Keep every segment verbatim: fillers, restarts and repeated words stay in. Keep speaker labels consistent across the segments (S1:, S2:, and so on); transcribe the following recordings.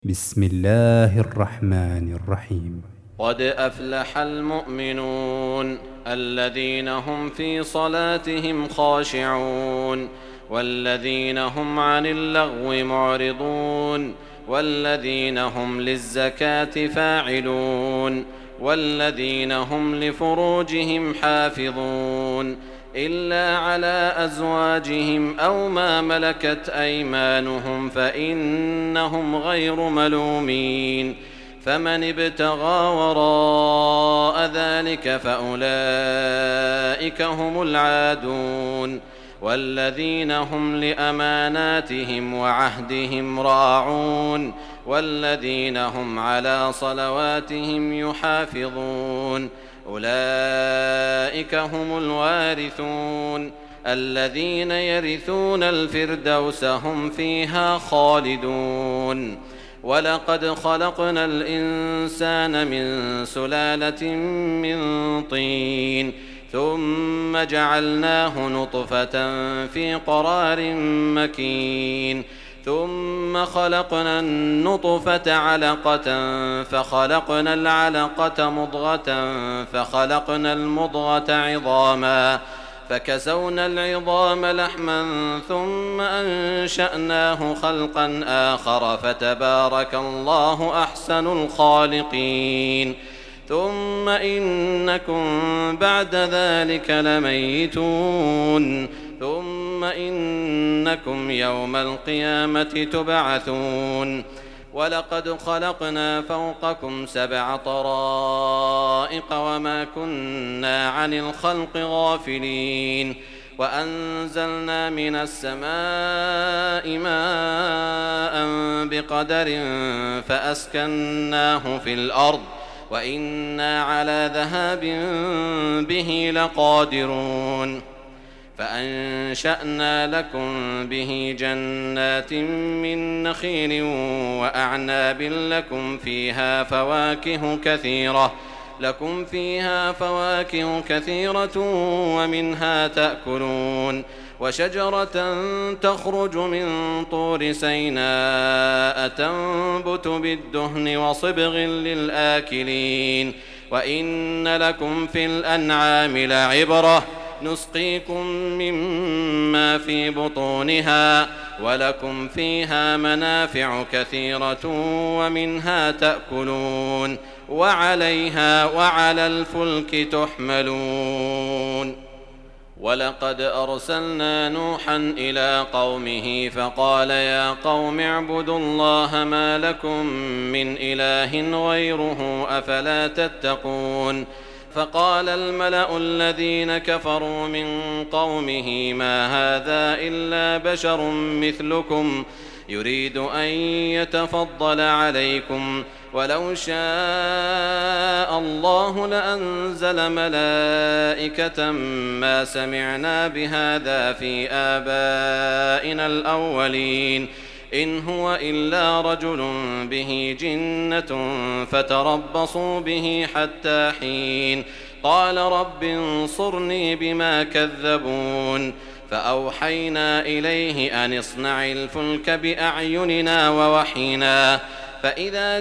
S1: بسم الله الرحمن الرحيم.
S2: قد أفلح المؤمنون الذين هم في صلاتهم خاشعون والذين هم عن اللغو معرضون والذين هم للزكاة فاعلون والذين هم لفروجهم حافظون إلا على أزواجهم أو ما ملكت أيمانهم فإنهم غير ملومين. فمن ابتغى وراء ذلك فأولئك هم العادون والذين هم لأماناتهم وعهدهم راعون والذين هم على صلواتهم يحافظون أولئك هم الوارثون الذين يرثون الفردوس هم فيها خالدون. ولقد خلقنا الإنسان من سلالة من طين ثم جعلناه نطفة في قرار مكين ثم خلقنا النطفة علقة فخلقنا العلقة مضغة فخلقنا المضغة عظاما فكسونا العظام لحما ثم أنشأناه خلقا آخر فتبارك الله أحسن الخالقين. ثم إنكم بعد ذلك لميتون ثم إنكم يوم القيامة تبعثون. ولقد خلقنا فوقكم سبع طرائق وما كنا عن الخلق غافلين وأنزلنا من السماء ماء بقدر فأسكناه في الأرض وإنا على ذهاب به لقادرون. فأنشأنا لكم به جنات من نخيل وأعناب لكم فيها فواكه كثيرة لكم فيها فواكه كثيرة ومنها تأكلون وشجرة تخرج من طور سيناء تنبت بالدهن وصبغ للآكلين وإن لكم في الأنعام لعبرة نسقيكم مما في بطونها ولكم فيها منافع كثيرة ومنها تأكلون وعليها وعلى الفلك تحملون. ولقد أرسلنا نوحا إلى قومه فقال يا قوم اعبدوا الله ما لكم من إله غيره أفلا تتقون. فقال الملأ الذين كفروا من قومه ما هذا إلا بشر مثلكم يريد أن يتفضل عليكم ولو شاء الله لأنزل ملائكة ما سمعنا بهذا في آبائنا الأولين إن هو إلا رجل به جنة فتربصوا به حتى حين. قال رب انصرني بما كذبون. فأوحينا إليه أن اصنع الفلك بأعيننا ووحينا فإذا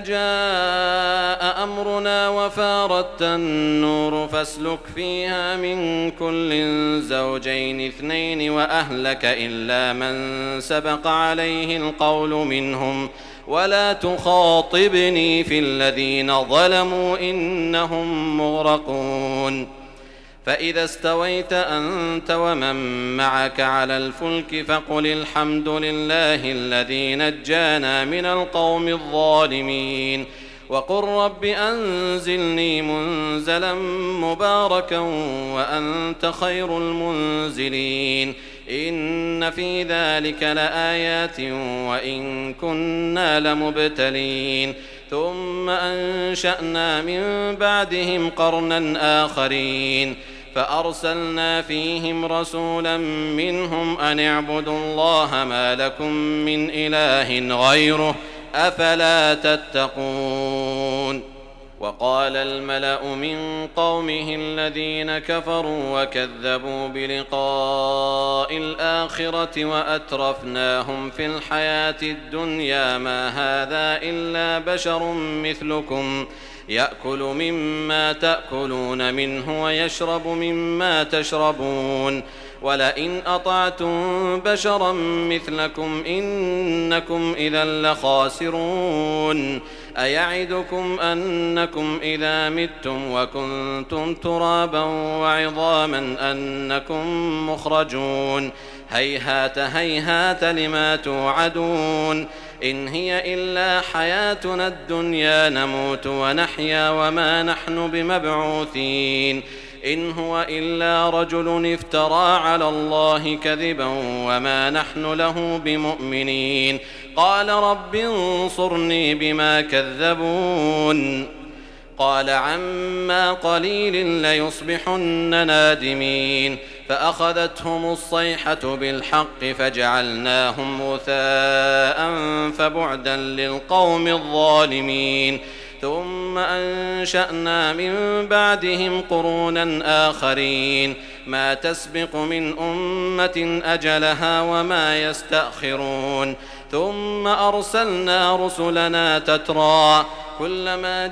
S2: جاء أمرنا وفارت النور فاسلك فيها من كل زوجين اثنين وأهلك إلا من سبق عليه القول منهم ولا تخاطبني في الذين ظلموا إنهم مغرقون. فإذا استويت أنت ومن معك على الفلك فقل الحمد لله الذي نجانا من القوم الظالمين وقل رب أنزلني منزلا مباركا وأنت خير المنزلين. إن في ذلك لآيات وإن كنا لمبتلين. ثم أنشأنا من بعدهم قرنا آخرين فأرسلنا فيهم رسولا منهم أن اعبدوا الله ما لكم من إله غيره أفلا تتقون. وقال الملأ من قومه الذين كفروا وكذبوا بلقاء الآخرة وأترفناهم في الحياة الدنيا ما هذا إلا بشر مثلكم يأكل مما تأكلون منه ويشرب مما تشربون ولئن أطعتم بشرا مثلكم إنكم إذا لخاسرون أيعدكم أنكم إذا متم وكنتم ترابا وعظاما أنكم مخرجون هيهات هيهات لما توعدون إن هي إلا حياتنا الدنيا نموت ونحيا وما نحن بمبعوثين إن هو إلا رجل افترى على الله كذبا وما نحن له بمؤمنين قال رب انصرني بما كذبون قال عما قليل ليصبحن نادمين فأخذتهم الصيحة بالحق فجعلناهم غثاء فبعدا للقوم الظالمين ثم أنشأنا من بعدهم قرونا آخرين ما تسبق من أمة أجلها وما يستأخرون ثم أرسلنا رسلنا تترى كلما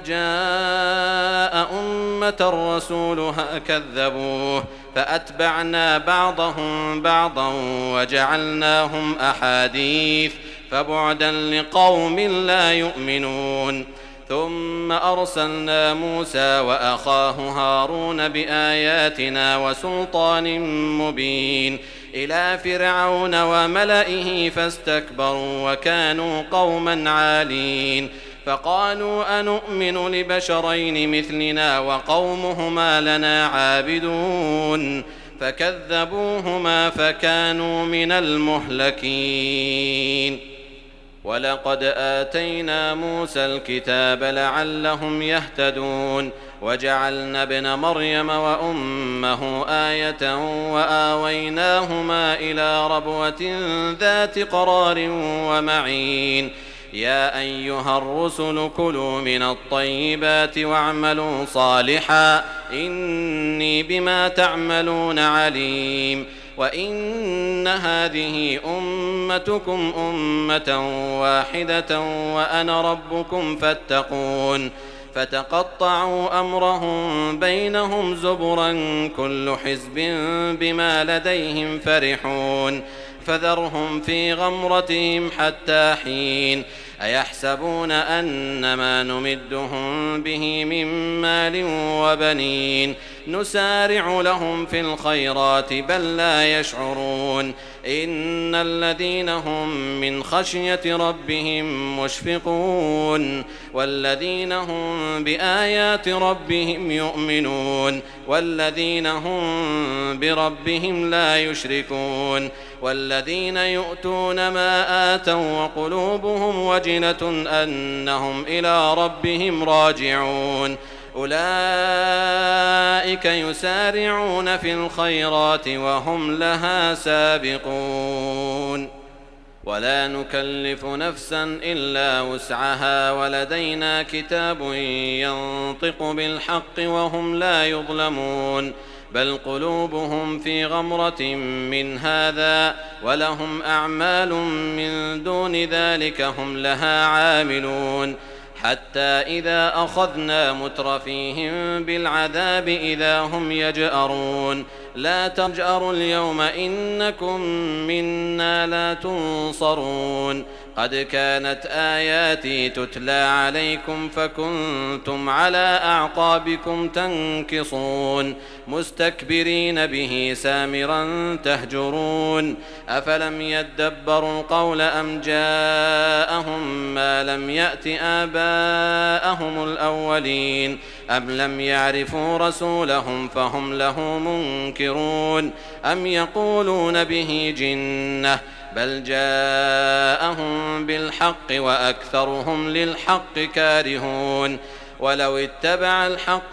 S2: جاء أمة رسولها كذبوه فأتبعنا بعضهم بعضا وجعلناهم أحاديث فبعدا لقوم لا يؤمنون ثم أرسلنا موسى وأخاه هارون بآياتنا وسلطان مبين إلى فرعون وملئه فاستكبروا وكانوا قوما عالين فقالوا أنؤمن لبشرين مثلنا وقومهما لنا عابدون فكذبوهما فكانوا من المهلكين ولقد آتينا موسى الكتاب لعلهم يهتدون وجعلنا ابن مريم وأمه آية وآويناهما إلى ربوة ذات قرار ومعين يا أيها الرسل كلوا من الطيبات واعملوا صالحا إني بما تعملون عليم وإن هذه أمتكم أمة واحدة وأنا ربكم فاتقون فتقطعوا أمرهم بينهم زبرا كل حزب بما لديهم فرحون فذرهم في غمرتهم حتى حين أيحسبون أن ما نمدهم به من مال وبنين نسارع لهم في الخيرات بل لا يشعرون إن الذين هم من خشية ربهم مشفقون والذين هم بآيات ربهم يؤمنون والذين هم بربهم لا يشركون والذين يؤتون ما آتوا وقلوبهم وجلة أنهم إلى ربهم راجعون أولئك يسارعون في الخيرات وهم لها سابقون ولا نكلف نفسا إلا وسعها ولدينا كتاب ينطق بالحق وهم لا يظلمون بل قلوبهم في غمرة من هذا ولهم أعمال من دون ذلك هم لها عاملون حتى إذا أخذنا مترفيهم بالعذاب إذا هم يجأرون لا تجأروا اليوم إنكم منا لا تنصرون قد كانت آياتي تتلى عليكم فكنتم على أعقابكم تنكصون مستكبرين به سامرا تهجرون أفلم يدبروا القول أم جاءهم ما لم يأت آباءهم الأولين أم لم يعرفوا رسولهم فهم له منكرون أم يقولون به جنة بل جاءهم بالحق وأكثرهم للحق كارهون ولو اتبع الحق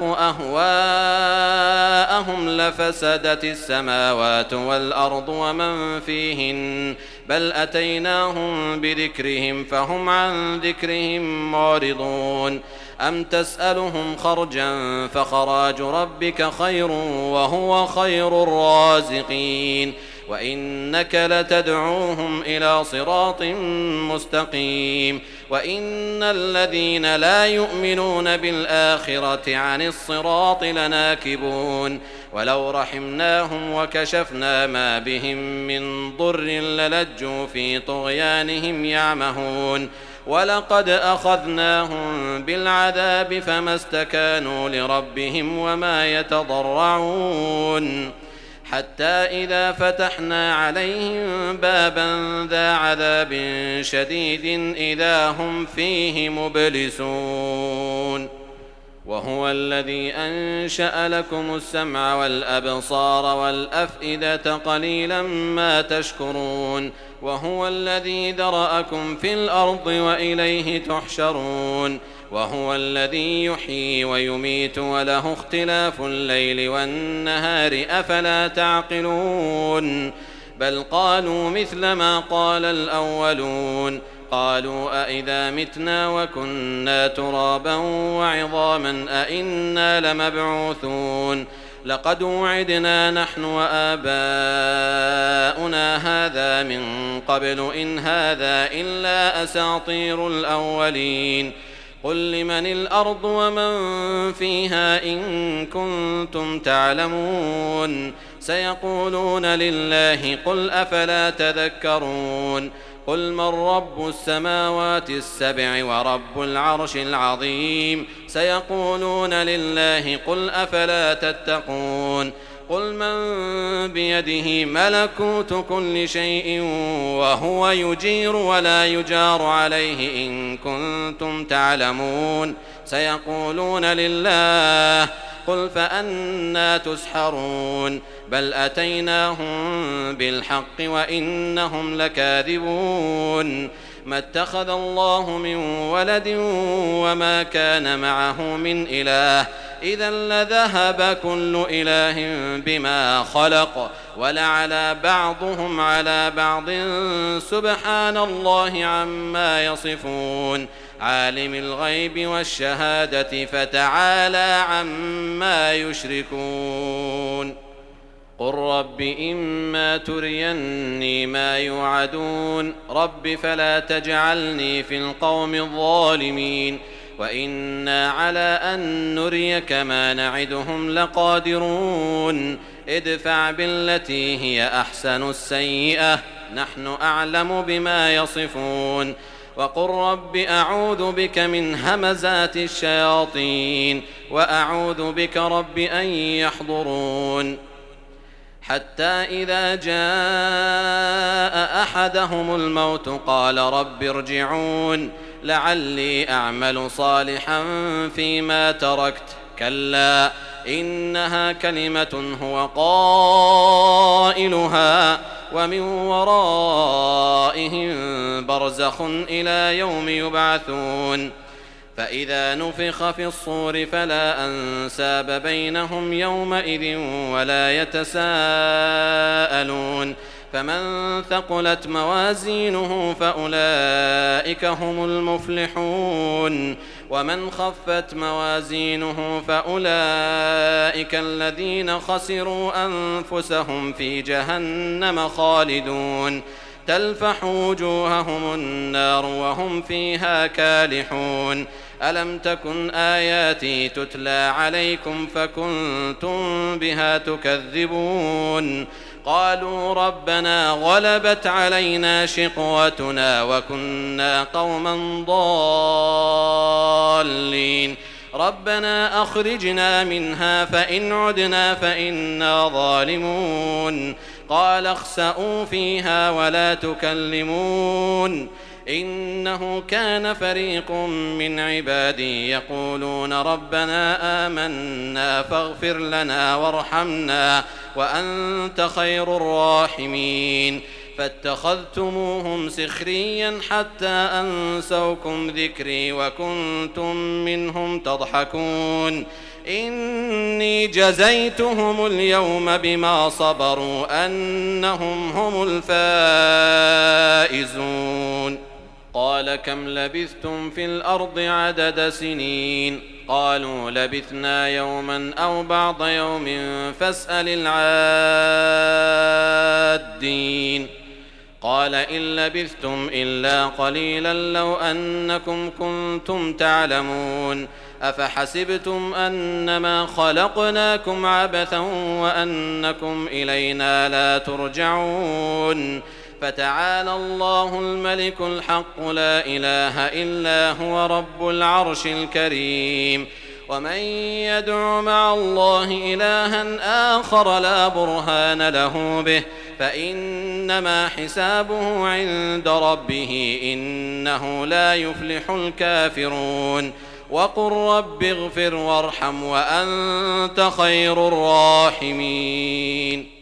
S2: أهواءهم لفسدت السماوات والأرض ومن فيهن بل أتيناهم بذكرهم فهم عن ذكرهم معرضون أم تسألهم خرجا فخراج ربك خير وهو خير الرازقين وإنك لتدعوهم إلى صراط مستقيم وإن الذين لا يؤمنون بالآخرة عن الصراط لناكبون ولو رحمناهم وكشفنا ما بهم من ضر للجوا في طغيانهم يعمهون ولقد أخذناهم بالعذاب فما استكانوا لربهم وما يتضرعون حتى إذا فتحنا عليهم بابا ذا عذاب شديد إذا هم فيه مبلسون وهو الذي أنشأ لكم السمع والأبصار والأفئدة قليلا ما تشكرون وهو الذي ذرأكم في الأرض وإليه تحشرون وهو الذي يحيي ويميت وله اختلاف الليل والنهار أفلا تعقلون بل قالوا مثل ما قال الأولون قالوا أئذا متنا وكنا ترابا وعظاما أئنا لمبعوثون لقد وعدنا نحن وآباؤنا هذا من قبل إن هذا إلا أساطير الأولين قل لمن الأرض ومن فيها إن كنتم تعلمون سيقولون لله قل أفلا تذكرون قل من رب السماوات السبع ورب العرش العظيم سيقولون لله قل أفلا تتقون قل من بيده ملكوت كل شيء وهو يجير ولا يجار عليه إن كنتم تعلمون سيقولون لله قل فأنى تسحرون بل أتيناهم بالحق وإنهم لكاذبون ما اتخذ الله من ولد وما كان معه من إله إذا لذهب كل إله بما خلق ولعلى بعضهم على بعض سبحان الله عما يصفون عالم الغيب والشهادة فتعالى عما يشركون قل رب إما تريني ما يوعدون رب فلا تجعلني في القوم الظالمين وإنا على أن نريك ما نعدهم لقادرون ادفع بالتي هي أحسن السيئة نحن أعلم بما يصفون وقل رب أعوذ بك من همزات الشياطين وأعوذ بك رب أن يحضرون حتى إذا جاء أحدهم الموت قال رب ارجعون لعلي أعمل صالحا فيما تركت كلا إنها كلمة هو قائلها ومن ورائهم برزخ إلى يوم يبعثون فإذا نفخ في الصور فلا أنساب بينهم يومئذ ولا يتساءلون فمن ثقلت موازينه فأولئك هم المفلحون ومن خفت موازينه فأولئك الذين خسروا أنفسهم في جهنم خالدون تلفح وجوههم النار وهم فيها كالحون ألم تكن آياتي تتلى عليكم فكنتم بها تكذبون قالوا ربنا غلبت علينا شقوتنا وكنا قوما ضالين ربنا أخرجنا منها فإن عدنا فإنا ظالمون قال اخسئوا فيها ولا تكلمون إنه كان فريق من عبادي يقولون ربنا آمنا فاغفر لنا وارحمنا وأنت خير الراحمين فاتخذتموهم سخريا حتى أنسوكم ذكري وكنتم منهم تضحكون إني جزيتهم اليوم بما صبروا أنهم هم الفائزون قال كم لبثتم في الأرض عدد سنين قالوا لبثنا يوما أو بعض يوم فاسأل العادين قال إن لبثتم إلا قليلا لو أنكم كنتم تعلمون أفحسبتم أنما خلقناكم عبثا وأنكم إلينا لا ترجعون فتعالى الله الملك الحق لا إله إلا هو رب العرش الكريم ومن يدع مع الله إلها آخر لا برهان له به فإنما حسابه عند ربه إنه لا يفلح الكافرون وقل رب اغفر وارحم وأنت خير الراحمين